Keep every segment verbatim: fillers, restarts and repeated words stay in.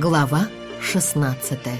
Глава шестнадцатая.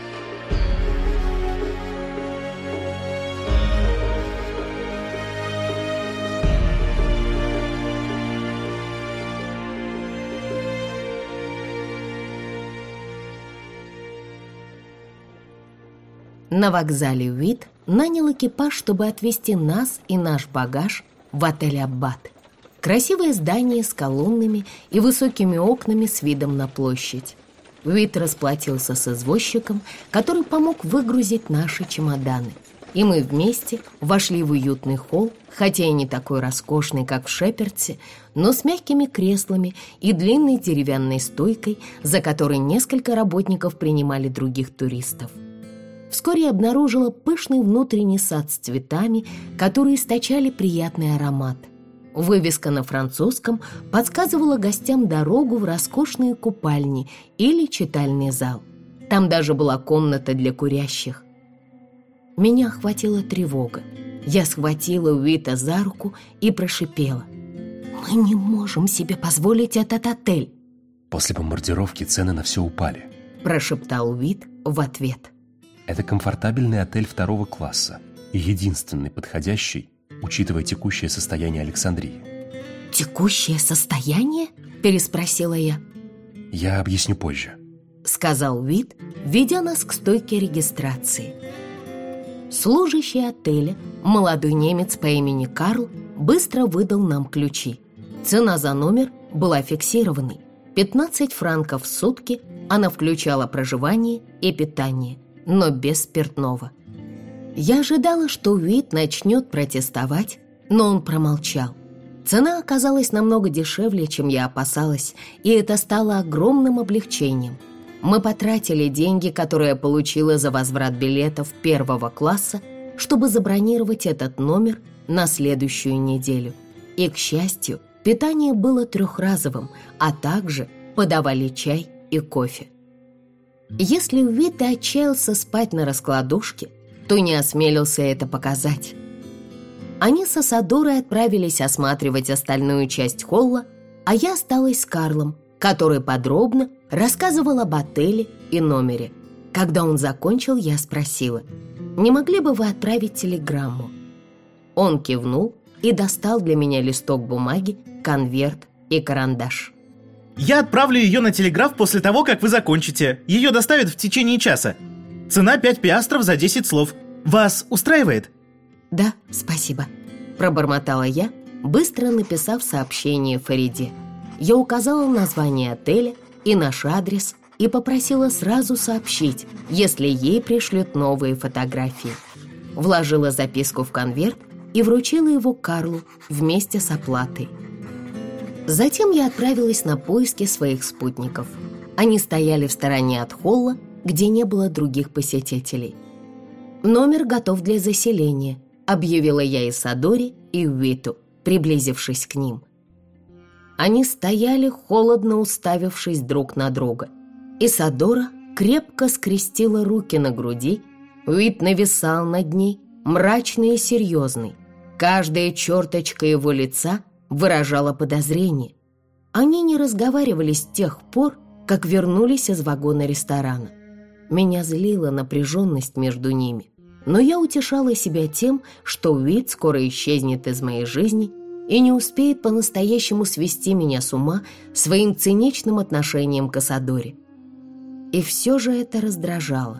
На вокзале Уит нанял экипаж, чтобы отвезти нас и наш багаж в отель «Аббат». Красивое здание с колоннами и высокими окнами с видом на площадь. Уит расплатился с извозчиком, который помог выгрузить наши чемоданы. И мы вместе вошли в уютный холл, хотя и не такой роскошный, как в Шепердсе, но с мягкими креслами и длинной деревянной стойкой, за которой несколько работников принимали других туристов. Вскоре я обнаружила пышный внутренний сад с цветами, которые источали приятный аромат. Вывеска на французском подсказывала гостям дорогу в роскошные купальни или читальный зал. Там даже была комната для курящих. Меня охватила тревога. Я схватила Уита за руку и прошипела: «Мы не можем себе позволить этот отель!» «После бомбардировки цены на все упали», – прошептал Уит в ответ. «Это комфортабельный отель второго класса и единственный подходящий, учитывая текущее состояние Александрии». «Текущее состояние?» – переспросила я. «Я объясню позже», – сказал Уит, ведя нас к стойке регистрации. Служащий отеля, молодой немец по имени Карл, быстро выдал нам ключи. Цена за номер была фиксированной – пятнадцать франков в сутки. Она включала проживание и питание, но без спиртного. Я ожидала, что Уит начнет протестовать, но он промолчал. Цена оказалась намного дешевле, чем я опасалась, и это стало огромным облегчением. Мы потратили деньги, которые я получила за возврат билетов первого класса, чтобы забронировать этот номер на следующую неделю. И, к счастью, питание было трехразовым, а также подавали чай и кофе. Если Уит и отчаялся спать на раскладушке, то не осмелился это показать. Они с Исидорой отправились осматривать остальную часть холла, а я осталась с Карлом, который подробно рассказывал об отеле и номере. Когда он закончил, я спросила: «Не могли бы вы отправить телеграмму?» Он кивнул и достал для меня листок бумаги, конверт и карандаш. «Я отправлю ее на телеграф после того, как вы закончите. Ее доставят в течение часа. Цена пять пиастров за десять слов. Вас устраивает?» «Да, спасибо», – пробормотала я, быстро написав сообщение Фариде. Я указала название отеля и наш адрес и попросила сразу сообщить, если ей пришлют новые фотографии. Вложила записку в конверт и вручила его Карлу вместе с оплатой. Затем я отправилась на поиски своих спутников. Они стояли в стороне от холла, где не было других посетителей. «Номер готов для заселения», — объявила я Исидоре и Уиту, приблизившись к ним. Они стояли, холодно уставившись друг на друга. Исидора крепко скрестила руки на груди, Уит нависал над ней, мрачный и серьезный. Каждая черточка его лица выражала подозрение. Они не разговаривали с тех пор, как вернулись из вагона ресторана. Меня злила напряженность между ними, но я утешала себя тем, что Уит скоро исчезнет из моей жизни и не успеет по-настоящему свести меня с ума своим циничным отношением к Исидоре. И все же это раздражало.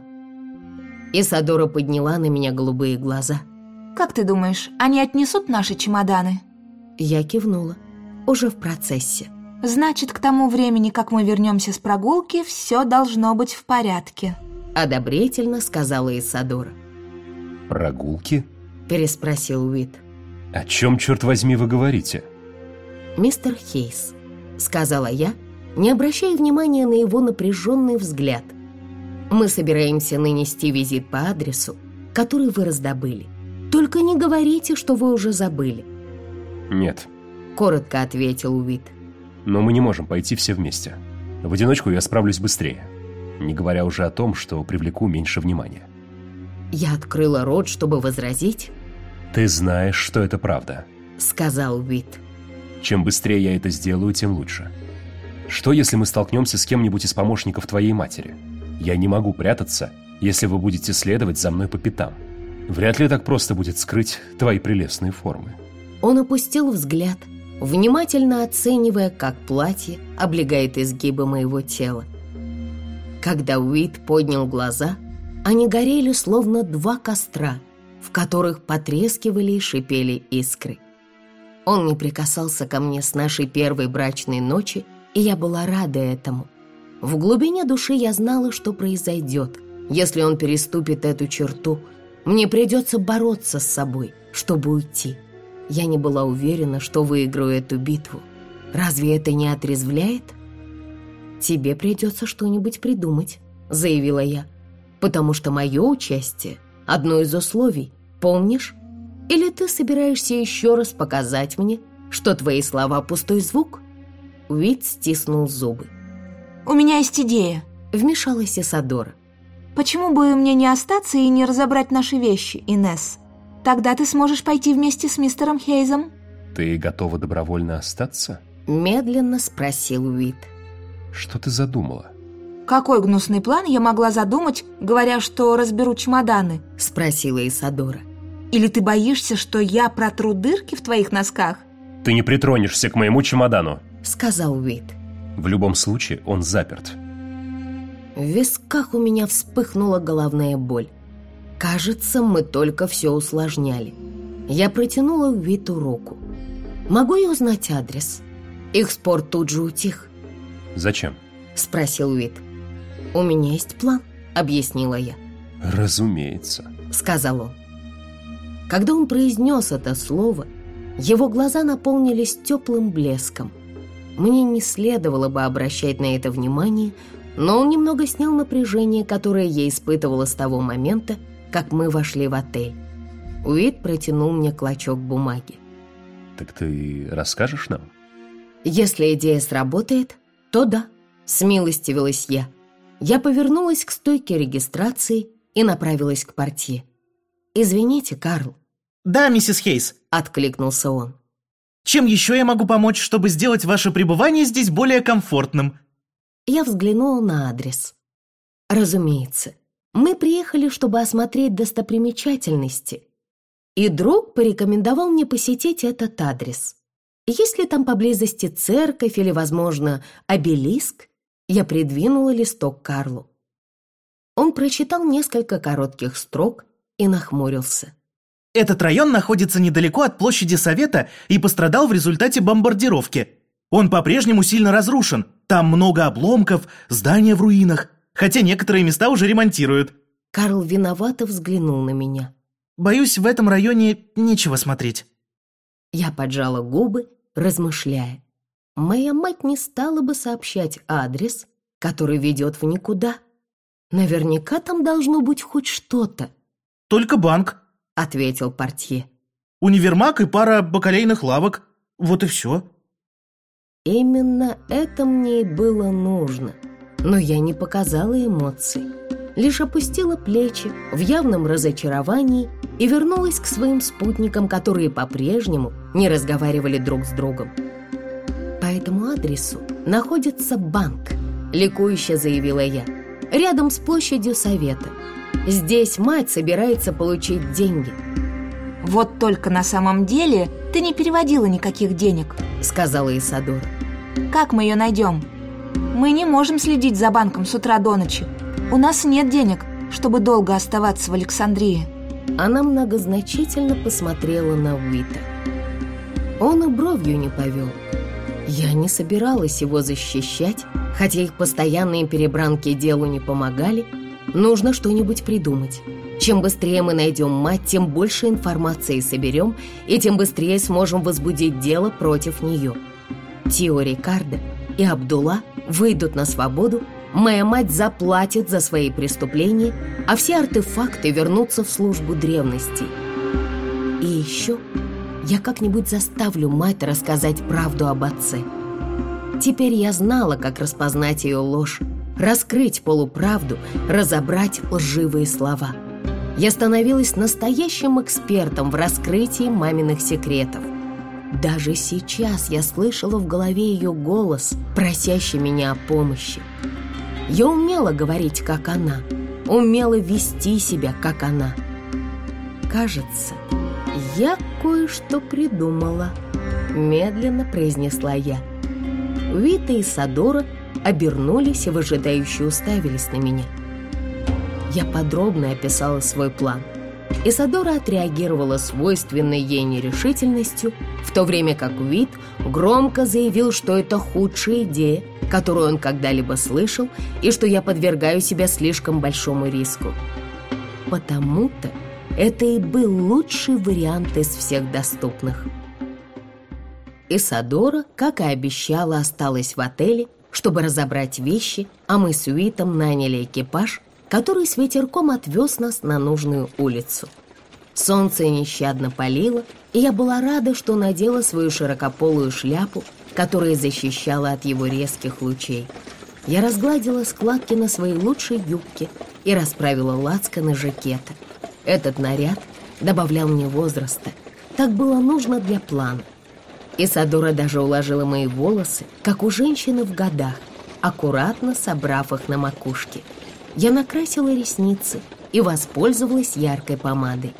Исидора подняла на меня голубые глаза. «Как ты думаешь, они отнесут наши чемоданы?» Я кивнула. Уже в процессе. «Значит, к тому времени, как мы вернемся с прогулки, все должно быть в порядке», — одобрительно сказала Исидора. «Прогулки?» — переспросил Уит. «О чем, черт возьми, вы говорите?» «Мистер Хейс», — сказала я, не обращая внимания на его напряженный взгляд. «Мы собираемся нанести визит по адресу, который вы раздобыли. Только не говорите, что вы уже забыли». «Нет», — коротко ответил Уит. «Но мы не можем пойти все вместе. В одиночку я справлюсь быстрее, не говоря уже о том, что привлеку меньше внимания». Я открыла рот, чтобы возразить. «Ты знаешь, что это правда», — сказал Уит. «Чем быстрее я это сделаю, тем лучше. Что, если мы столкнемся с кем-нибудь из помощников твоей матери? Я не могу прятаться, если вы будете следовать за мной по пятам. Вряд ли так просто будет скрыть твои прелестные формы». Он опустил взгляд, внимательно оценивая, как платье облегает изгибы моего тела. Когда Уит поднял глаза, они горели словно два костра, в которых потрескивали и шипели искры. Он не прикасался ко мне с нашей первой брачной ночи, и я была рада этому. В глубине души я знала, что произойдет, если он переступит эту черту. Мне придется бороться с собой, чтобы уйти. Я не была уверена, что выиграю эту битву. Разве это не отрезвляет? «Тебе придется что-нибудь придумать», — заявила я, «потому что мое участие — одно из условий, помнишь? Или ты собираешься еще раз показать мне, что твои слова — пустой звук?» Уит стиснул зубы. «У меня есть идея», — вмешалась Исадора. «Почему бы мне не остаться и не разобрать наши вещи, Инесс? Тогда ты сможешь пойти вместе с мистером Хейзом». «Ты готова добровольно остаться?» — медленно спросил Уит. «Что ты задумала?» «Какой гнусный план я могла задумать, говоря, что разберу чемоданы?» — спросила Исадора. «Или ты боишься, что я протру дырки в твоих носках?» «Ты не притронешься к моему чемодану», — сказал Уит. «В любом случае он заперт». В висках у меня вспыхнула головная боль. Кажется, мы только все усложняли. Я протянула Уиту руку. «Могу я узнать адрес?» Их спор тут же утих. «Зачем?» — спросил Уит. «У меня есть план», — объяснила я. «Разумеется», — сказал он. Когда он произнес это слово, его глаза наполнились теплым блеском. Мне не следовало бы обращать на это внимание, но он немного снял напряжение, которое я испытывала с того момента, как мы вошли в отель. Уит протянул мне клочок бумаги. «Так ты расскажешь нам?» «Если идея сработает, то да», — смилостивилась я. Я повернулась к стойке регистрации и направилась к портье. «Извините, Карл». «Да, миссис Хейс», — откликнулся он. «Чем еще я могу помочь, чтобы сделать ваше пребывание здесь более комфортным?» Я взглянула на адрес. Разумеется, мы приехали, чтобы осмотреть достопримечательности, и друг порекомендовал мне посетить этот адрес. Есть ли там поблизости церковь или, возможно, обелиск? Я придвинула листок Карлу. Он прочитал несколько коротких строк и нахмурился. «Этот район находится недалеко от площади Совета и пострадал в результате бомбардировки. Он по-прежнему сильно разрушен. Там много обломков, здания в руинах, хотя некоторые места уже ремонтируют». Карл виновато взглянул на меня. «Боюсь, в этом районе нечего смотреть». Я поджала губы, размышляя. Моя мать не стала бы сообщать адрес, который ведет в никуда. Наверняка там должно быть хоть что-то. «Только банк», — ответил портье. «Универмаг и пара бакалейных лавок. Вот и все». Именно это мне и было нужно. Но я не показала эмоций. Лишь опустила плечи в явном разочаровании и вернулась к своим спутникам, которые по-прежнему не разговаривали друг с другом. «По этому адресу находится банк», — ликующе заявила я, «рядом с площадью Совета. Здесь мать собирается получить деньги». «Вот только на самом деле ты не переводила никаких денег», — сказала Исадора. «Как мы ее найдем? Мы не можем следить за банком с утра до ночи. У нас нет денег, чтобы долго оставаться в Александрии». Она многозначительно посмотрела на Уита. Он и бровью не повел. Я не собиралась его защищать, хотя их постоянные перебранки делу не помогали. Нужно что-нибудь придумать. Чем быстрее мы найдем мать, тем больше информации соберем, и тем быстрее сможем возбудить дело против нее. Тио Рикардо и Абдулла выйдут на свободу, моя мать заплатит за свои преступления, а все артефакты вернутся в службу древностей. И еще я как-нибудь заставлю мать рассказать правду об отце. Теперь я знала, как распознать ее ложь, раскрыть полуправду, разобрать лживые слова. Я становилась настоящим экспертом в раскрытии маминых секретов. Даже сейчас я слышала в голове ее голос, просящий меня о помощи. Я умела говорить, как она, умела вести себя, как она. «Кажется, я кое-что придумала», — медленно произнесла я. Вита и Садора обернулись и выжидающе уставились на меня. Я подробно описала свой план. Исадора отреагировала свойственной ей нерешительностью, в то время как Вит громко заявил, что это худшая идея, которую он когда-либо слышал, и что я подвергаю себя слишком большому риску. Потому-то это и был лучший вариант из всех доступных. Исадора, как и обещала, осталась в отеле, чтобы разобрать вещи, а мы с Уитом наняли экипаж, который с ветерком отвез нас на нужную улицу. Солнце нещадно палило, и я была рада, что надела свою широкополую шляпу, которая защищала от его резких лучей. Я разгладила складки на своей лучшей юбке и расправила лацканы жакета. Этот наряд добавлял мне возраста. Так было нужно для плана. Исадора даже уложила мои волосы, как у женщины в годах, аккуратно собрав их на макушке. Я накрасила ресницы и воспользовалась яркой помадой.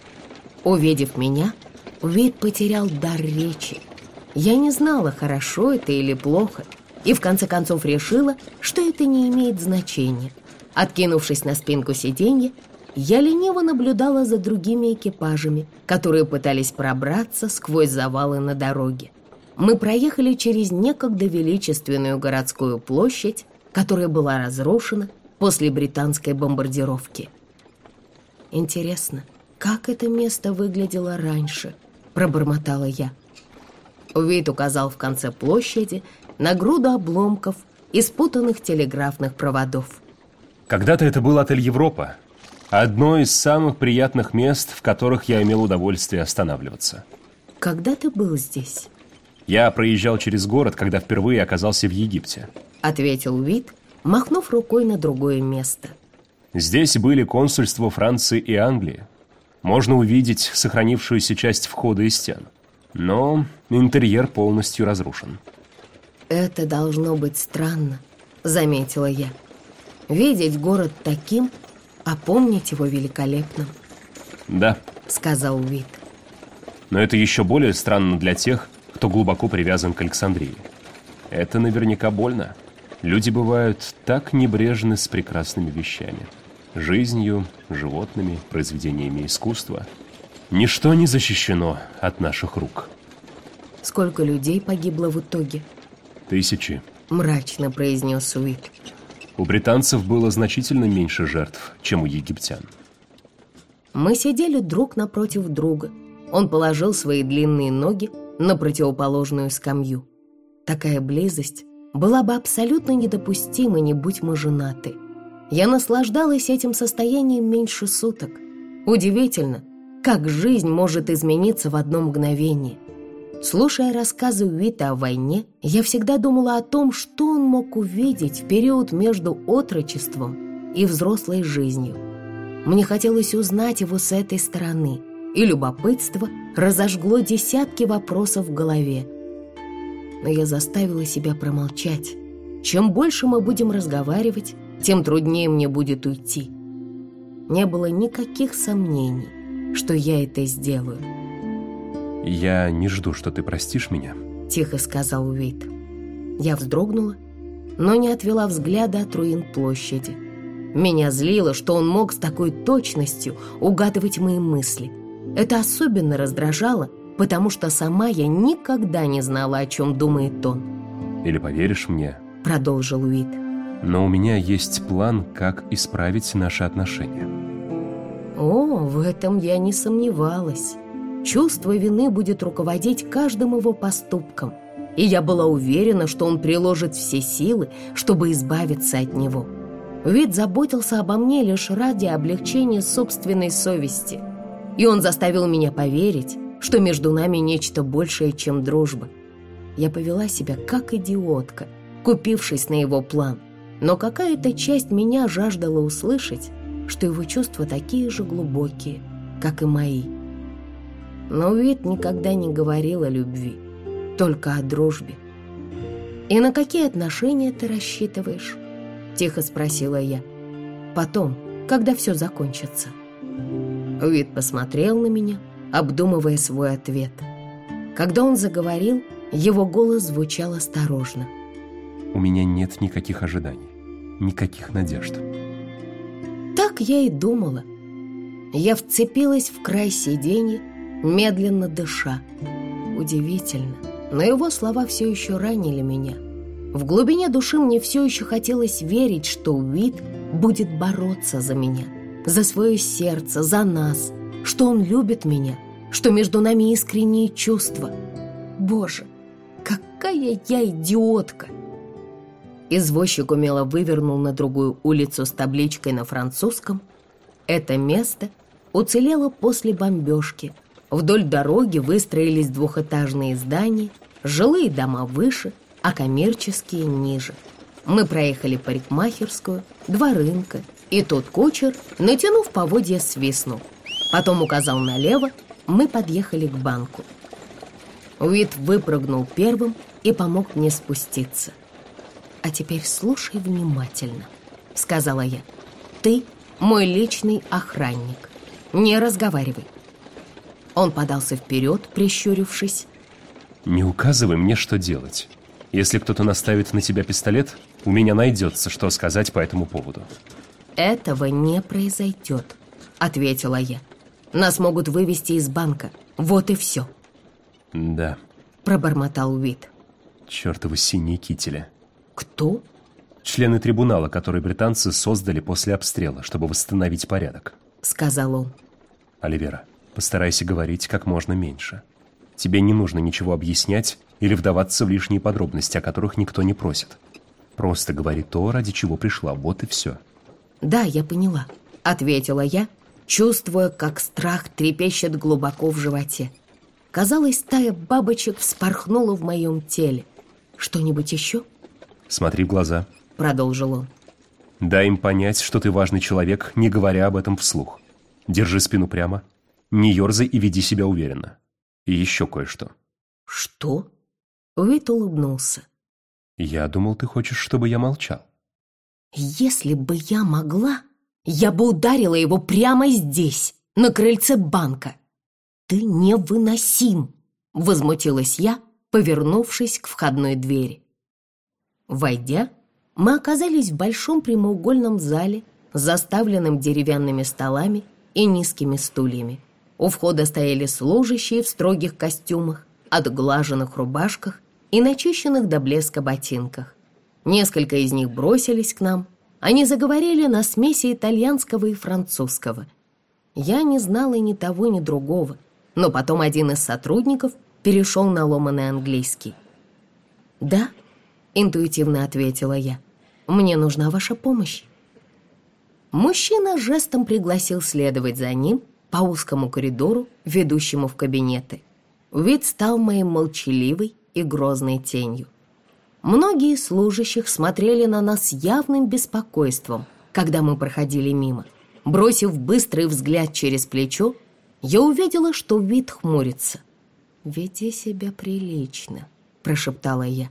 Увидев меня, Вит потерял дар речи. Я не знала, хорошо это или плохо, и в конце концов решила, что это не имеет значения. Откинувшись на спинку сиденья, я лениво наблюдала за другими экипажами, которые пытались пробраться сквозь завалы на дороге. Мы проехали через некогда величественную городскую площадь, которая была разрушена после британской бомбардировки. «Интересно, как это место выглядело раньше?» — пробормотала я. Уит указал в конце площади на груду обломков и спутанных телеграфных проводов. Когда-то это был отель «Европа», одно из самых приятных мест, в которых я имел удовольствие останавливаться. «Когда ты был здесь?» «Я проезжал через город, когда впервые оказался в Египте», — ответил Уит, махнув рукой на другое место. «Здесь были консульства Франции и Англии. Можно увидеть сохранившуюся часть входа и стен. Но интерьер полностью разрушен». «Это должно быть странно», — заметила я. «Видеть город таким, а помнить его великолепным». «Да», — сказал Уит. «Но это еще более странно для тех, кто глубоко привязан к Александрии. Это наверняка больно. Люди бывают так небрежны с прекрасными вещами. Жизнью, животными, произведениями искусства. Ничто не защищено от наших рук». «Сколько людей погибло в итоге?» «Тысячи», — мрачно произнес Уит. «У британцев было значительно меньше жертв, чем у египтян». Мы сидели друг напротив друга. Он положил свои длинные ноги на противоположную скамью. Такая близость была бы абсолютно недопустима, не будь мы женаты. Я наслаждалась этим состоянием меньше суток. Удивительно, как жизнь может измениться в одно мгновение. Слушая рассказы Уита о войне, я всегда думала о том, что он мог увидеть в период между отрочеством и взрослой жизнью. Мне хотелось узнать его с этой стороны, и любопытство разожгло десятки вопросов в голове. Но я заставила себя промолчать. Чем больше мы будем разговаривать, тем труднее мне будет уйти. Не было никаких сомнений, что я это сделаю. «Я не жду, что ты простишь меня», — тихо сказал Уит. Я вздрогнула, но не отвела взгляда от руин площади. Меня злило, что он мог с такой точностью угадывать мои мысли. Это особенно раздражало, потому что сама я никогда не знала, о чем думает он. «Или поверишь мне?» — продолжил Уит. «Но у меня есть план, как исправить наши отношения». О, в этом я не сомневалась. Чувство вины будет руководить каждым его поступком, и я была уверена, что он приложит все силы, чтобы избавиться от него. Уит заботился обо мне лишь ради облегчения собственной совести, и он заставил меня поверить, что между нами нечто большее, чем дружба. Я повела себя как идиотка, купившись на его план, но какая-то часть меня жаждала услышать, что его чувства такие же глубокие, как и мои. Но Уит никогда не говорил о любви, только о дружбе. «И на какие отношения ты рассчитываешь?» — тихо спросила я. «Потом, когда все закончится». Уит посмотрел на меня, обдумывая свой ответ. Когда он заговорил, его голос звучал осторожно. У меня нет никаких ожиданий, никаких надежд. Так я и думала. Я вцепилась в край сиденья, медленно дыша. Удивительно, но его слова все еще ранили меня. В глубине души мне все еще хотелось верить, что Уит будет бороться за меня, за свое сердце, за нас, что он любит меня, что между нами искренние чувства. Боже, какая я идиотка! Извозчик умело вывернул на другую улицу с табличкой на французском. Это место уцелело после бомбежки. Вдоль дороги выстроились двухэтажные здания, жилые дома выше, а коммерческие ниже. Мы проехали парикмахерскую, два рынка, и тот кучер, натянув поводья, свистнул. Потом указал налево, мы подъехали к банку. Уит выпрыгнул первым и помог мне спуститься. «А теперь слушай внимательно», — сказала я. «Ты мой личный охранник. Не разговаривай». Он подался вперед, прищурившись. Не указывай мне, что делать. Если кто-то наставит на тебя пистолет, у меня найдется, что сказать по этому поводу. «Этого не произойдет», — ответила я. «Нас могут вывести из банка. Вот и все». «Да», — пробормотал Уит. «Чертовы синие кители». «Кто?» «Члены трибунала, который британцы создали после обстрела, чтобы восстановить порядок», — сказал он. «Оливера, постарайся говорить как можно меньше. Тебе не нужно ничего объяснять или вдаваться в лишние подробности, о которых никто не просит. Просто говори то, ради чего пришла, вот и все». «Да, я поняла», — ответила я, чувствуя, как страх трепещет глубоко в животе. Казалось, стая бабочек вспорхнула в моем теле. «Что-нибудь еще?» «Смотри в глаза», — продолжил он. «Дай им понять, что ты важный человек, не говоря об этом вслух. Держи спину прямо, не ерзай и веди себя уверенно. И еще кое-что». «Что?» Уит улыбнулся. «Я думал, ты хочешь, чтобы я молчал». «Если бы я могла, я бы ударила его прямо здесь, на крыльце банка». «Ты невыносим!» — возмутилась я, повернувшись к входной двери. Войдя, мы оказались в большом прямоугольном зале, заставленном деревянными столами и низкими стульями. У входа стояли служащие в строгих костюмах, отглаженных рубашках и начищенных до блеска ботинках. Несколько из них бросились к нам. Они заговорили на смеси итальянского и французского. Я не знала ни того, ни другого, но потом один из сотрудников перешел на ломаный английский. «Да», — интуитивно ответила я, — «мне нужна ваша помощь». Мужчина жестом пригласил следовать за ним по узкому коридору, ведущему в кабинеты. Вид стал моей молчаливой и грозной тенью. Многие из служащих смотрели на нас с явным беспокойством, когда мы проходили мимо. Бросив быстрый взгляд через плечо, я увидела, что Вид хмурится. «Веди себя прилично», — прошептала я.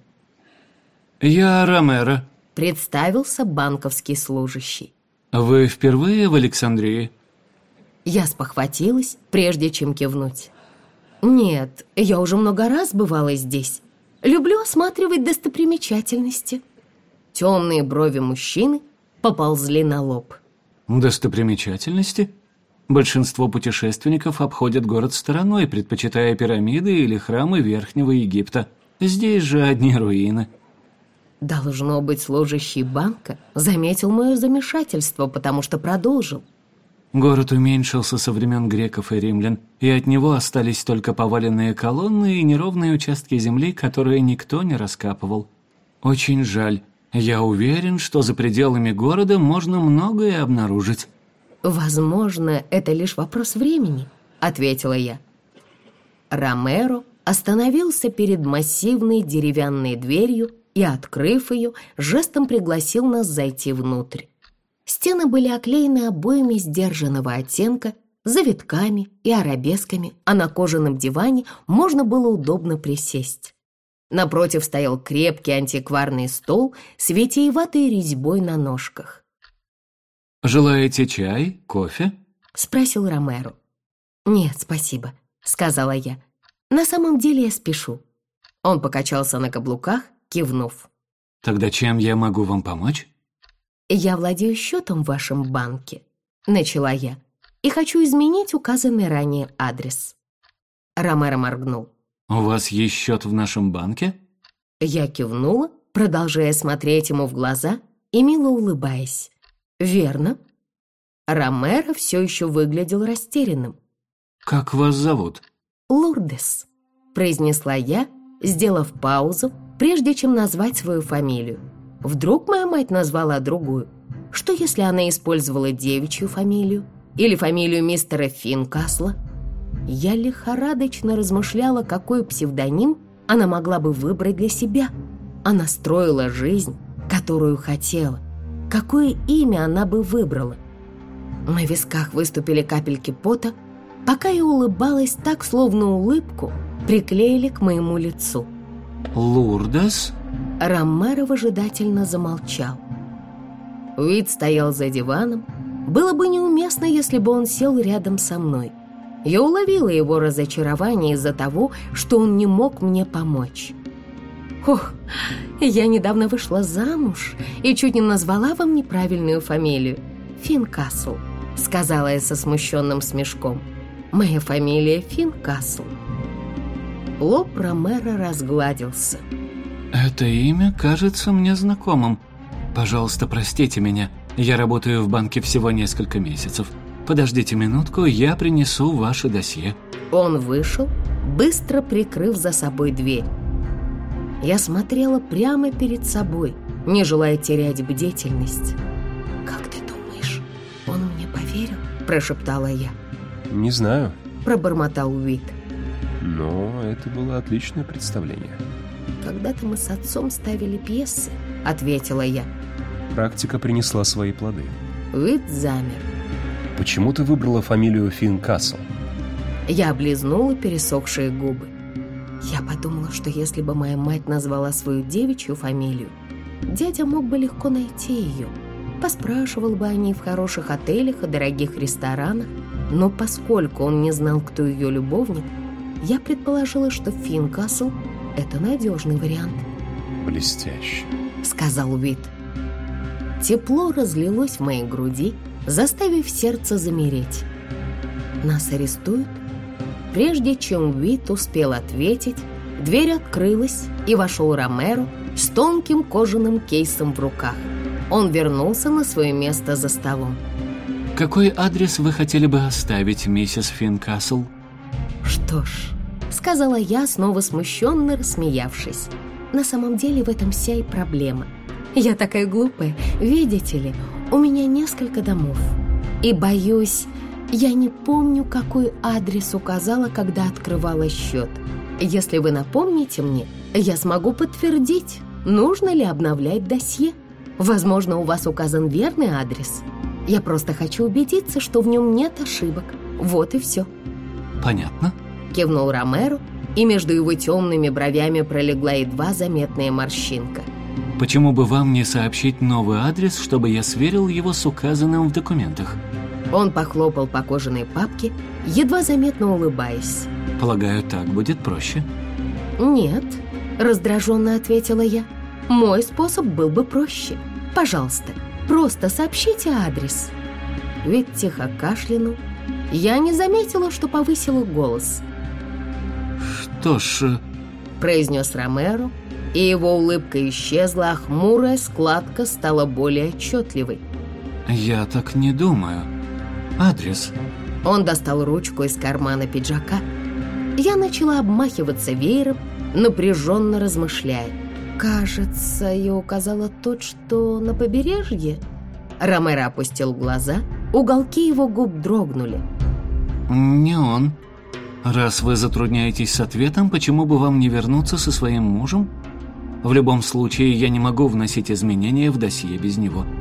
«Я Ромеро», — представился банковский служащий. «Вы впервые в Александрии?» Я спохватилась, прежде чем кивнуть. «Нет, я уже много раз бывала здесь. Люблю осматривать достопримечательности». Темные брови мужчины поползли на лоб. «Достопримечательности? Большинство путешественников обходят город стороной, предпочитая пирамиды или храмы Верхнего Египта. Здесь же одни руины». Должно быть, служащий банка заметил мое замешательство, потому что продолжил. Город уменьшился со времен греков и римлян, и от него остались только поваленные колонны и неровные участки земли, которые никто не раскапывал. Очень жаль. Я уверен, что за пределами города можно многое обнаружить. «Возможно, это лишь вопрос времени», — ответила я. Ромеро остановился перед массивной деревянной дверью и, открыв ее, жестом пригласил нас зайти внутрь. Стены были оклеены обоями сдержанного оттенка, с завитками и арабесками, а на кожаном диване можно было удобно присесть. Напротив стоял крепкий антикварный стол с витиеватой резьбой на ножках. «Желаете чай, кофе?» — спросил Ромеро. «Нет, спасибо», — сказала я. «На самом деле я спешу». Он покачался на каблуках, кивнув. «Тогда чем я могу вам помочь?» «Я владею счетом в вашем банке», — начала я, «и хочу изменить указанный ранее адрес». Ромеро моргнул. «У вас есть счет в нашем банке?» Я кивнула, продолжая смотреть ему в глаза и мило улыбаясь. «Верно». Ромеро все еще выглядел растерянным. «Как вас зовут?» «Лурдес», — произнесла я, сделав паузу, прежде чем назвать свою фамилию. Вдруг моя мать назвала другую? Что, если она использовала девичью фамилию? Или фамилию мистера Финкасла? Я лихорадочно размышляла, какой псевдоним она могла бы выбрать для себя. Она строила жизнь, которую хотела. Какое имя она бы выбрала? На висках выступили капельки пота, пока я улыбалась так, словно улыбку приклеили к моему лицу. «Лурдес?» Ромеро выжидательно замолчал. Уит стоял за диваном. Было бы неуместно, если бы он сел рядом со мной. Я уловила его разочарование из-за того, что он не мог мне помочь. «Ох, я недавно вышла замуж и чуть не назвала вам неправильную фамилию. Финкасл», — сказала я со смущенным смешком. «Моя фамилия Финкасл». Лоб Ромеро разгладился. «Это имя кажется мне знакомым. Пожалуйста, простите меня. Я работаю в банке всего несколько месяцев. Подождите минутку, я принесу ваше досье». Он вышел, быстро прикрыв за собой дверь. Я смотрела прямо перед собой, не желая терять бдительность. «Как ты думаешь, он мне поверил?» – прошептала я. «Не знаю», – пробормотал Уит. «но это было отличное представление». «Когда-то мы с отцом ставили пьесы», — ответила я. Практика принесла свои плоды. Уит замер. «Почему ты выбрала фамилию Финкасл?» Я облизнула пересохшие губы. Я подумала, что если бы моя мать назвала свою девичью фамилию, дядя мог бы легко найти ее. Поспрашивал бы о ней в хороших отелях и дорогих ресторанах. Но поскольку он не знал, кто ее любовник, я предположила, что Финкасл — это надежный вариант. «Блестяще», — сказал Уит. Тепло разлилось в моей груди, заставив сердце замереть. «Нас арестуют?» Прежде чем Уит успел ответить, дверь открылась, и вошел Ромеро с тонким кожаным кейсом в руках. Он вернулся на свое место за столом. «Какой адрес вы хотели бы оставить, миссис Финкасл?» «Что ж», — сказала я, снова смущенно рассмеявшись. «На самом деле в этом вся и проблема. Я такая глупая, видите ли, у меня несколько домов. И, боюсь, я не помню, какой адрес указала, когда открывала счет. Если вы напомните мне, я смогу подтвердить, нужно ли обновлять досье. Возможно, у вас указан верный адрес. Я просто хочу убедиться, что в нем нет ошибок. Вот и все». «Понятно», — кивнул Ромеро, и между его темными бровями пролегла едва заметная морщинка. «Почему бы вам не сообщить новый адрес, чтобы я сверил его с указанным в документах?» Он похлопал по кожаной папке, едва заметно улыбаясь. «Полагаю, так будет проще». «Нет», — раздраженно ответила я. «Мой способ был бы проще. Пожалуйста, просто сообщите адрес». Ведь тихо кашлянул. Я не заметила, что повысила голос. «Что ж...» — произнес Ромеро, и его улыбка исчезла, а хмурая складка стала более отчетливой. «Я так не думаю. Адрес». Он достал ручку из кармана пиджака. Я начала обмахиваться веером, напряженно размышляя. «Кажется, я указала тот, что на побережье». Ромеро опустил глаза, уголки его губ дрогнули. «Не он. Раз вы затрудняетесь с ответом, почему бы вам не вернуться со своим мужем? В любом случае, я не могу вносить изменения в досье без него.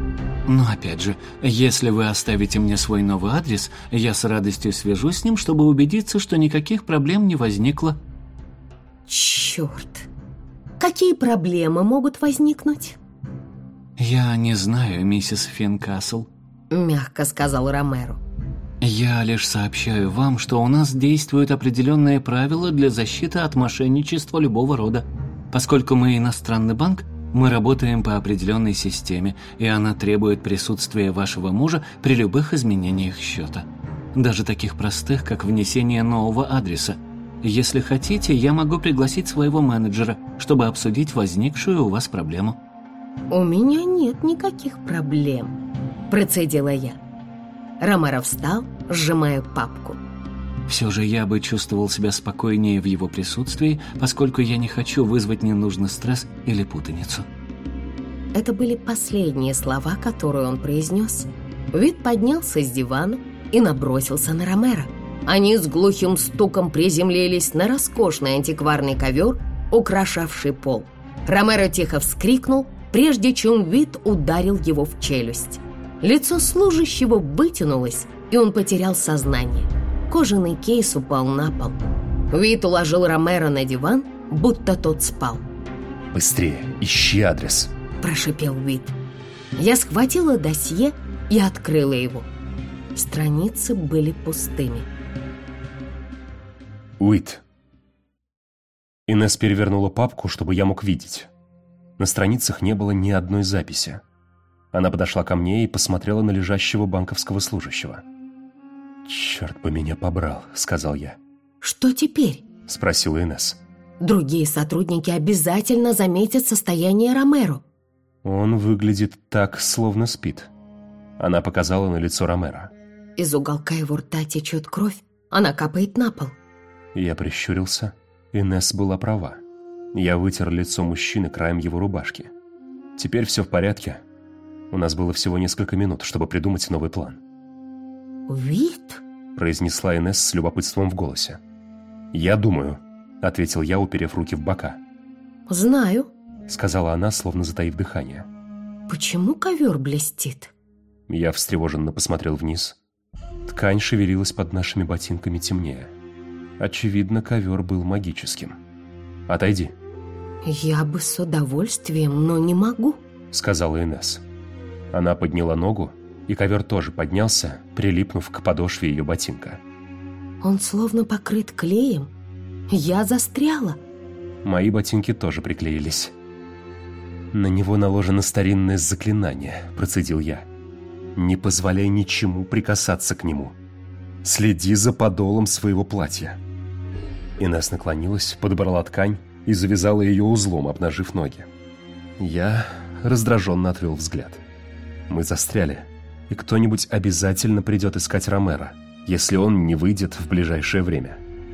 Но опять же, если вы оставите мне свой новый адрес, я с радостью свяжусь с ним, чтобы убедиться, что никаких проблем не возникло. Черт! Какие проблемы могут возникнуть? Я не знаю, миссис Финкасл, мягко сказал Ромеро. Я лишь сообщаю вам, что у нас действуют определенные правила для защиты от мошенничества любого рода. Поскольку мы иностранный банк, мы работаем по определенной системе, и она требует присутствия вашего мужа при любых изменениях счета. Даже таких простых, как внесение нового адреса. Если хотите, я могу пригласить своего менеджера, чтобы обсудить возникшую у вас проблему. «У меня нет никаких проблем», – процедила я. Ромеро встал, сжимая папку. Все же я бы чувствовал себя спокойнее в его присутствии, поскольку я не хочу вызвать ненужный стресс или путаницу. Это были последние слова, которые он произнес. Вит поднялся с дивана и набросился на Ромеро. Они с глухим стуком приземлились на роскошный антикварный ковер, украшавший пол. Ромеро тихо вскрикнул, прежде чем Вит ударил его в челюсть. Лицо служащего вытянулось, и он потерял сознание. Кожаный кейс упал на пол. Вит уложил Ромеро на диван, будто тот спал. «Быстрее, ищи адрес», – прошипел Вит. Я схватила досье и открыла его. Страницы были пустыми. «Уит». Инесс перевернула папку, чтобы я мог видеть. На страницах не было ни одной записи. Она подошла ко мне и посмотрела на лежащего банковского служащего. «Черт бы меня побрал», — сказал я. «Что теперь?» — спросила Инесс. «Другие сотрудники обязательно заметят состояние Ромеро». «Он выглядит так, словно спит». Она показала на лицо Ромеро. Из уголка его рта течет кровь, она капает на пол. Я прищурился. Инесс была права. Я вытер лицо мужчины краем его рубашки. Теперь все в порядке. У нас было всего несколько минут, чтобы придумать новый план. «Вит?» – произнесла Инесс с любопытством в голосе. «Я думаю», – ответил я, уперев руки в бока. «Знаю», – сказала она, словно затаив дыхание. «Почему ковер блестит?» Я встревоженно посмотрел вниз. Ткань шевелилась под нашими ботинками темнее. Очевидно, ковер был магическим. «Отойди», «Я бы с удовольствием, но не могу», — сказала Инесс. Она подняла ногу, и ковер тоже поднялся, прилипнув к подошве ее ботинка. «Он словно покрыт клеем. Я застряла». Мои ботинки тоже приклеились. «На него наложено старинное заклинание», — процедил я. «Не позволяй ничему прикасаться к нему. Следи за подолом своего платья». Инесс наклонилась, подобрала ткань и завязала ее узлом, обнажив ноги. Я раздраженно отвел взгляд. Мы застряли, и кто-нибудь обязательно придет искать Ромеро, если он не выйдет в ближайшее время.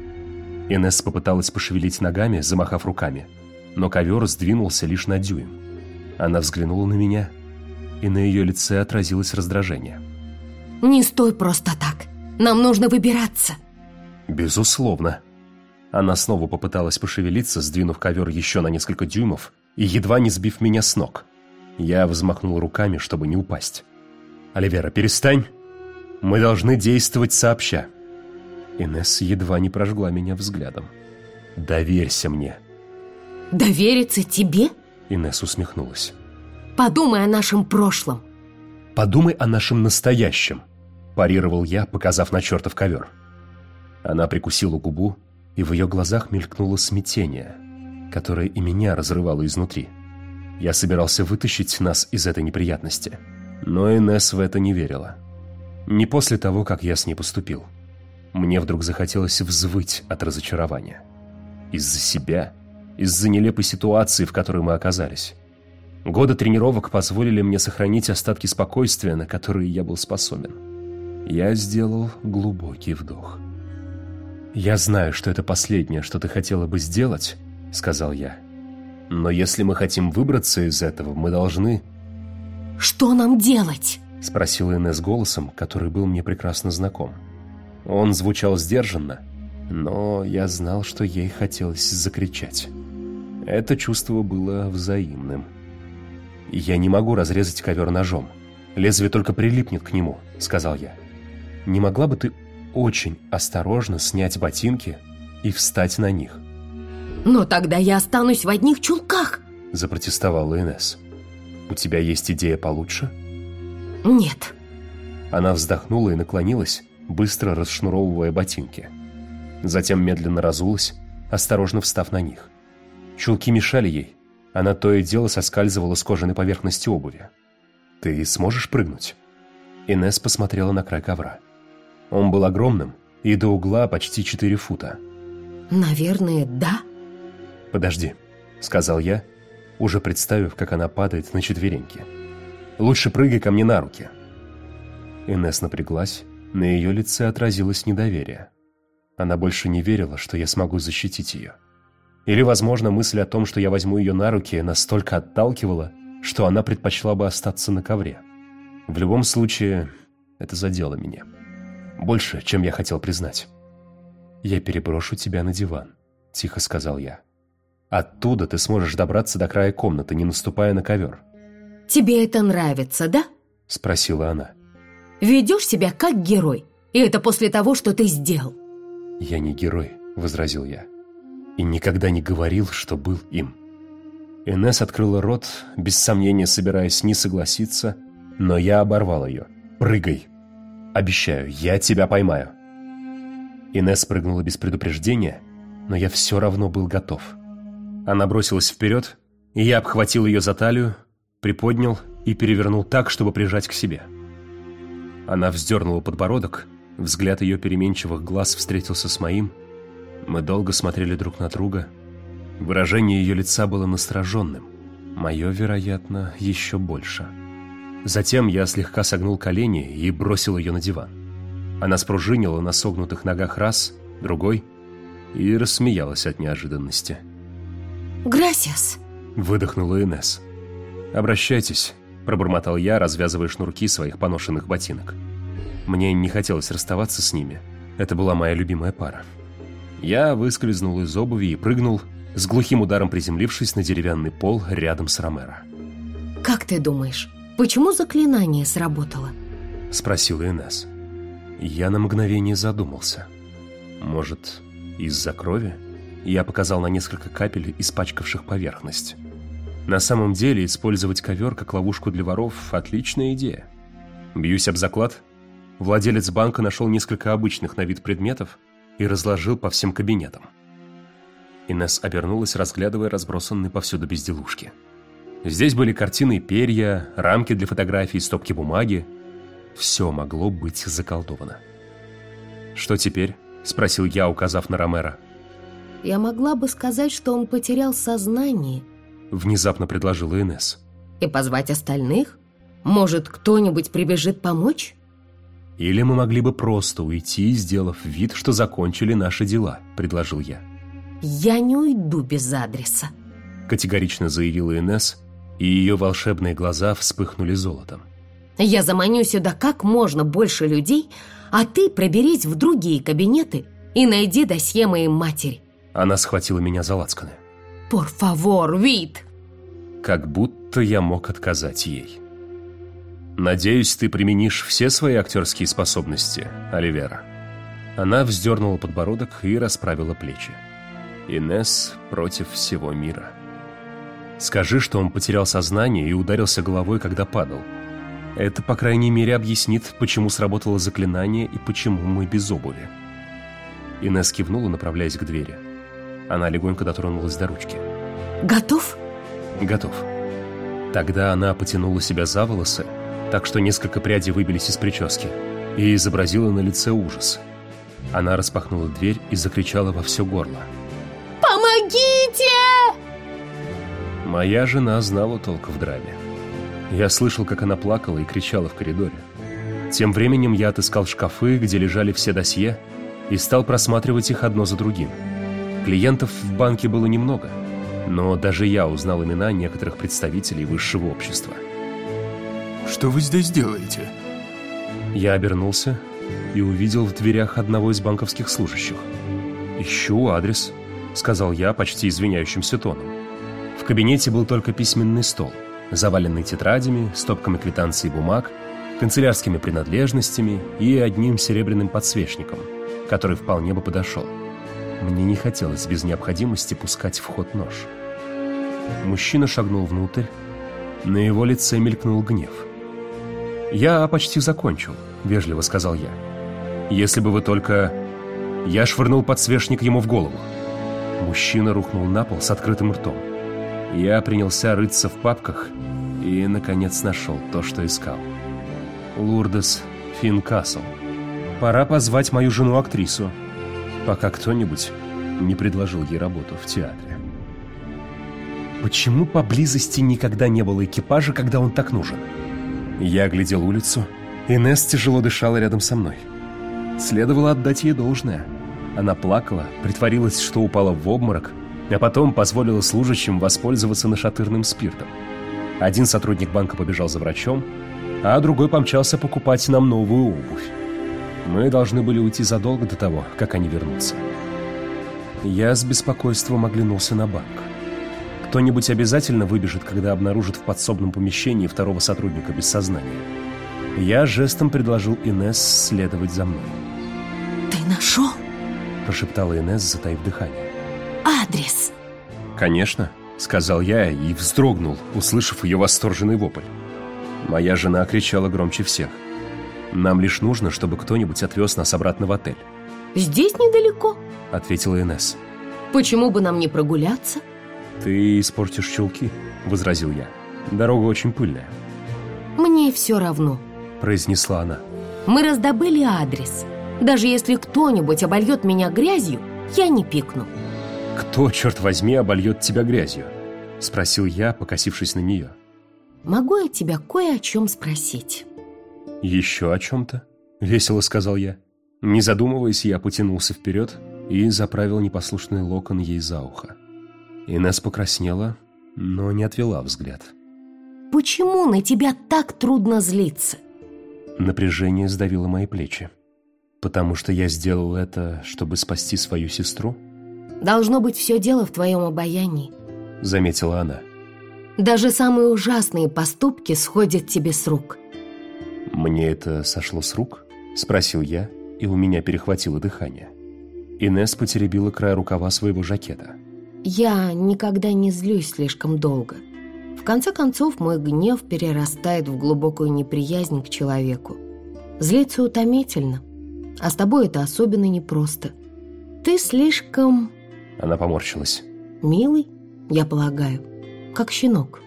Инесс попыталась пошевелить ногами, замахав руками, но ковер сдвинулся лишь на дюйм. Она взглянула на меня, и на ее лице отразилось раздражение. «Не стой просто так! Нам нужно выбираться!» «Безусловно!» Она снова попыталась пошевелиться, сдвинув ковер еще на несколько дюймов и едва не сбив меня с ног. Я взмахнул руками, чтобы не упасть. «Оливера, перестань! Мы должны действовать сообща!» Инесс едва не прожгла меня взглядом. «Доверься мне!» «Довериться тебе?» Инесс усмехнулась. «Подумай о нашем прошлом!» «Подумай о нашем настоящем!» Парировал я, показав на чертов ковер. Она прикусила губу, и в ее глазах мелькнуло смятение, которое и меня разрывало изнутри. Я собирался вытащить нас из этой неприятности, но Инесс в это не верила. Не после того, как я с ней поступил. Мне вдруг захотелось взвыть от разочарования. Из-за себя, из-за нелепой ситуации, в которой мы оказались. Годы тренировок позволили мне сохранить остатки спокойствия, на которые я был способен. Я сделал глубокий вдох. «Я знаю, что это последнее, что ты хотела бы сделать», — сказал я. «Но если мы хотим выбраться из этого, мы должны...» «Что нам делать?» — спросила Инесс голосом, который был мне прекрасно знаком. Он звучал сдержанно, но я знал, что ей хотелось закричать. Это чувство было взаимным. «Я не могу разрезать ковер ножом. Лезвие только прилипнет к нему», — сказал я. «Не могла бы ты очень осторожно снять ботинки и встать на них?» «Но тогда я останусь в одних чулках», — запротестовала Инесс. «У тебя есть идея получше?» «Нет». Она вздохнула и наклонилась, быстро расшнуровывая ботинки. Затем медленно разулась, осторожно встав на них. Чулки мешали ей. Она то и дело соскальзывала с кожаной поверхности обуви. «Ты сможешь прыгнуть?» Инесс посмотрела на край ковра. Он был огромным и до угла почти четыре фута. «Наверное, да». «Подожди», — сказал я, уже представив, как она падает на четвереньки. «Лучше прыгай ко мне на руки». Инесс напряглась, на ее лице отразилось недоверие. Она больше не верила, что я смогу защитить ее. Или, возможно, мысль о том, что я возьму ее на руки, настолько отталкивала, что она предпочла бы остаться на ковре. В любом случае, это задело меня. Больше, чем я хотел признать. «Я переброшу тебя на диван», — тихо сказал я. «Оттуда ты сможешь добраться до края комнаты, не наступая на ковер». «Тебе это нравится, да?» — спросила она. «Ведешь себя как герой, и это после того, что ты сделал». «Я не герой», — возразил я. «И никогда не говорил, что был им». Инесс открыла рот, без сомнения собираясь не согласиться, но я оборвал ее. «Прыгай! Обещаю, я тебя поймаю!» Инесс прыгнула без предупреждения, но я все равно был готов. Она бросилась вперед, и я обхватил ее за талию, приподнял и перевернул так, чтобы прижать к себе. Она вздернула подбородок, взгляд ее переменчивых глаз встретился с моим. Мы долго смотрели друг на друга. Выражение ее лица было настороженным. Мое, вероятно, еще больше. Затем я слегка согнул колени и бросил ее на диван. Она спружинила на согнутых ногах раз, другой и рассмеялась от неожиданности. «Грасиас!» — выдохнула Инесс. «Обращайтесь», — пробормотал я, развязывая шнурки своих поношенных ботинок. Мне не хотелось расставаться с ними. Это была моя любимая пара. Я выскользнул из обуви и прыгнул, с глухим ударом приземлившись на деревянный пол рядом с Ромеро. «Как ты думаешь, почему заклинание сработало?» — спросила Инесс. Я на мгновение задумался. Может, из-за крови? Я показал на несколько капель, испачкавших поверхность. На самом деле, использовать ковер как ловушку для воров – отличная идея. Бьюсь об заклад. Владелец банка нашел несколько обычных на вид предметов и разложил по всем кабинетам. Инесс обернулась, разглядывая разбросанные повсюду безделушки. Здесь были картины и перья, рамки для фотографий, стопки бумаги. Все могло быть заколдовано. «Что теперь?» – спросил я, указав на Ромеро. «Я могла бы сказать, что он потерял сознание», — внезапно предложила Инесс. «и позвать остальных? Может, кто-нибудь прибежит помочь?» «Или мы могли бы просто уйти, сделав вид, что закончили наши дела», — предложил я. «Я не уйду без адреса», — категорично заявила Инесс, и ее волшебные глаза вспыхнули золотом. «Я заманю сюда как можно больше людей, а ты проберись в другие кабинеты и найди досье моей матери». Она схватила меня за лацканы. «Por favor, Вит!» Как будто я мог отказать ей. «Надеюсь, ты применишь все свои актерские способности, Оливера». Она вздернула подбородок и расправила плечи. Инесс против всего мира. «Скажи, что он потерял сознание и ударился головой, когда падал. Это, по крайней мере, объяснит, почему сработало заклинание и почему мы без обуви». Инесс кивнула, направляясь к двери. Она легонько дотронулась до ручки. «Готов?» «Готов». Тогда она потянула себя за волосы, так что несколько прядей выбились из прически, и изобразила на лице ужас. Она распахнула дверь и закричала во все горло. «Помогите!» Моя жена знала толк в драме. Я слышал, как она плакала и кричала в коридоре. Тем временем я отыскал шкафы, где лежали все досье, и стал просматривать их одно за другим. Клиентов в банке было немного, но даже я узнал имена некоторых представителей высшего общества. «Что вы здесь делаете?» Я обернулся и увидел в дверях одного из банковских служащих. «Ищу адрес», — сказал я почти извиняющимся тоном. В кабинете был только письменный стол, заваленный тетрадями, стопками квитанций и бумаг, канцелярскими принадлежностями и одним серебряным подсвечником, который вполне бы подошел. Мне не хотелось без необходимости пускать в ход нож. Мужчина шагнул внутрь. На его лице мелькнул гнев. «Я почти закончил», — вежливо сказал я. «Если бы вы только...» Я швырнул подсвечник ему в голову. Мужчина рухнул на пол с открытым ртом. Я принялся рыться в папках и, наконец, нашел то, что искал. Лурдес Финкасл. Пора позвать мою жену-актрису, пока кто-нибудь не предложил ей работу в театре. Почему поблизости никогда не было экипажа, когда он так нужен? Я оглядел улицу. Инесс тяжело дышала рядом со мной. Следовало отдать ей должное. Она плакала, притворилась, что упала в обморок, а потом позволила служащим воспользоваться нашатырным спиртом. Один сотрудник банка побежал за врачом, а другой помчался покупать нам новую обувь. Мы должны были уйти задолго до того, как они вернутся. Я с беспокойством оглянулся на банк. Кто-нибудь обязательно выбежит, когда обнаружит в подсобном помещении второго сотрудника без сознания. Я жестом предложил Инесс следовать за мной. «Ты нашел?» – прошептала Инесс, затаив дыхание. «Адрес?» «Конечно», – сказал я и вздрогнул, услышав ее восторженный вопль. Моя жена кричала громче всех. «Нам лишь нужно, чтобы кто-нибудь отвез нас обратно в отель». «Здесь недалеко», – ответила Инесс. «Почему бы нам не прогуляться?» «Ты испортишь чулки», – возразил я. «Дорога очень пыльная». «Мне все равно», – произнесла она. «Мы раздобыли адрес. Даже если кто-нибудь обольет меня грязью, я не пикну». «Кто, черт возьми, обольет тебя грязью?» – спросил я, покосившись на нее. «Могу я тебя кое о чем спросить?» «Еще о чем-то?» – весело сказал я. Не задумываясь, я потянулся вперед и заправил непослушный локон ей за ухо. Инесс покраснела, но не отвела взгляд. «Почему на тебя так трудно злиться?» Напряжение сдавило мои плечи. «Потому что я сделал это, чтобы спасти свою сестру?» «Должно быть, все дело в твоем обаянии», — заметила она. «Даже самые ужасные поступки сходят тебе с рук». «Мне это сошло с рук?» — спросил я, и у меня перехватило дыхание. Инесс потеребила край рукава своего жакета. «Я никогда не злюсь слишком долго. В конце концов, мой гнев перерастает в глубокую неприязнь к человеку. Злиться утомительно, а с тобой это особенно непросто. Ты слишком...» Она поморщилась. «Милый, я полагаю, как щенок».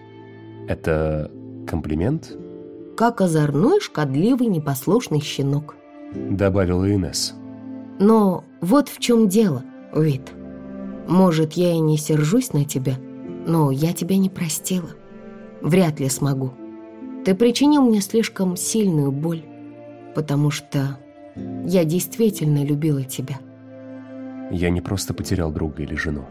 «Это комплимент?» «Как озорной, шкодливый, непослушный щенок», — добавила Инесс. «Но вот в чем дело, Уит. Может, я и не сержусь на тебя, но я тебя не простила. Вряд ли смогу. Ты причинил мне слишком сильную боль, потому что я действительно любила тебя». Я не просто потерял друга или жену.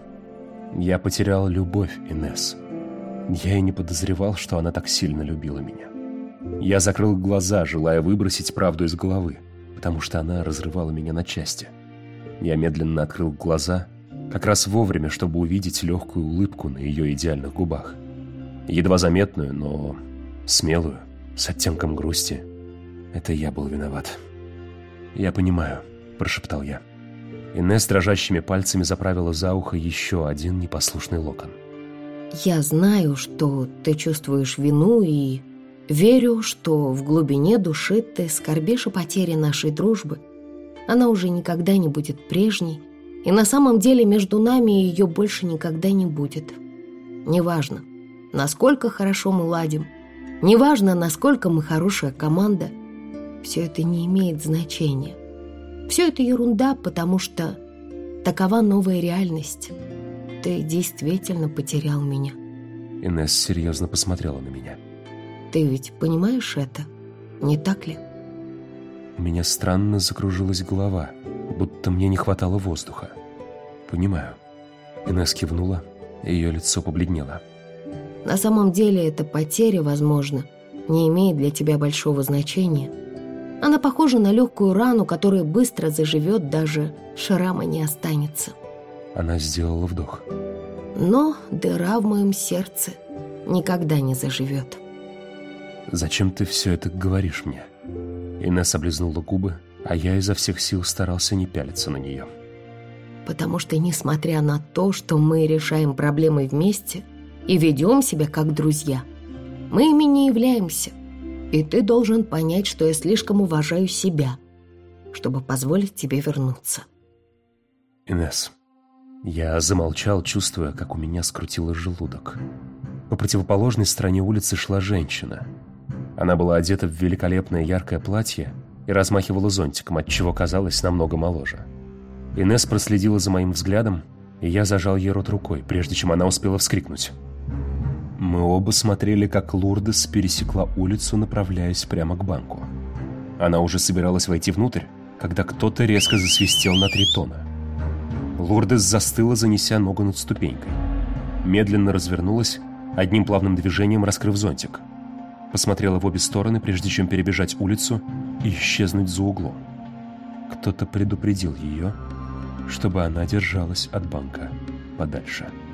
Я потерял любовь Инесс. Я и не подозревал, что она так сильно любила меня. Я закрыл глаза, желая выбросить правду из головы, потому что она разрывала меня на части. Я медленно открыл глаза, как раз вовремя, чтобы увидеть легкую улыбку на ее идеальных губах. Едва заметную, но смелую, с оттенком грусти. Это я был виноват. «Я понимаю», – прошептал я. Инесс дрожащими пальцами заправила за ухо еще один непослушный локон. «Я знаю, что ты чувствуешь вину, и верю, что в глубине души ты скорбишь о потере нашей дружбы. Она уже никогда не будет прежней, и на самом деле между нами ее больше никогда не будет. Неважно, насколько хорошо мы ладим, неважно, насколько мы хорошая команда, все это не имеет значения. Все это ерунда, потому что такова новая реальность. Ты действительно потерял меня». Инесс серьезно посмотрела на меня. «Ты ведь понимаешь это, не так ли?» У меня странно закружилась голова, будто мне не хватало воздуха. «Понимаю». Инесс кивнула, и ее лицо побледнело. «На самом деле эта потеря, возможно, не имеет для тебя большого значения. Она похожа на легкую рану, которая быстро заживет, даже шрама не останется». Она сделала вдох. «Но дыра в моем сердце никогда не заживет». «Зачем ты все это говоришь мне?» Инесс облизнула губы, а я изо всех сил старался не пялиться на нее. «Потому что, несмотря на то, что мы решаем проблемы вместе и ведем себя как друзья, мы ими не являемся. И ты должен понять, что я слишком уважаю себя, чтобы позволить тебе вернуться». «Инесс». Я замолчал, чувствуя, как у меня скрутило желудок. По противоположной стороне улицы шла женщина. Она была одета в великолепное яркое платье и размахивала зонтиком, отчего казалась намного моложе. Инесс проследила за моим взглядом, и я зажал ей рот рукой, прежде чем она успела вскрикнуть. Мы оба смотрели, как Лурдес пересекла улицу, направляясь прямо к банку. Она уже собиралась войти внутрь, когда кто-то резко засвистел на три тона. Лурдес застыла, занеся ногу над ступенькой. Медленно развернулась, одним плавным движением раскрыв зонтик. Посмотрела в обе стороны, прежде чем перебежать улицу и исчезнуть за углом. Кто-то предупредил ее, чтобы она держалась от банка подальше.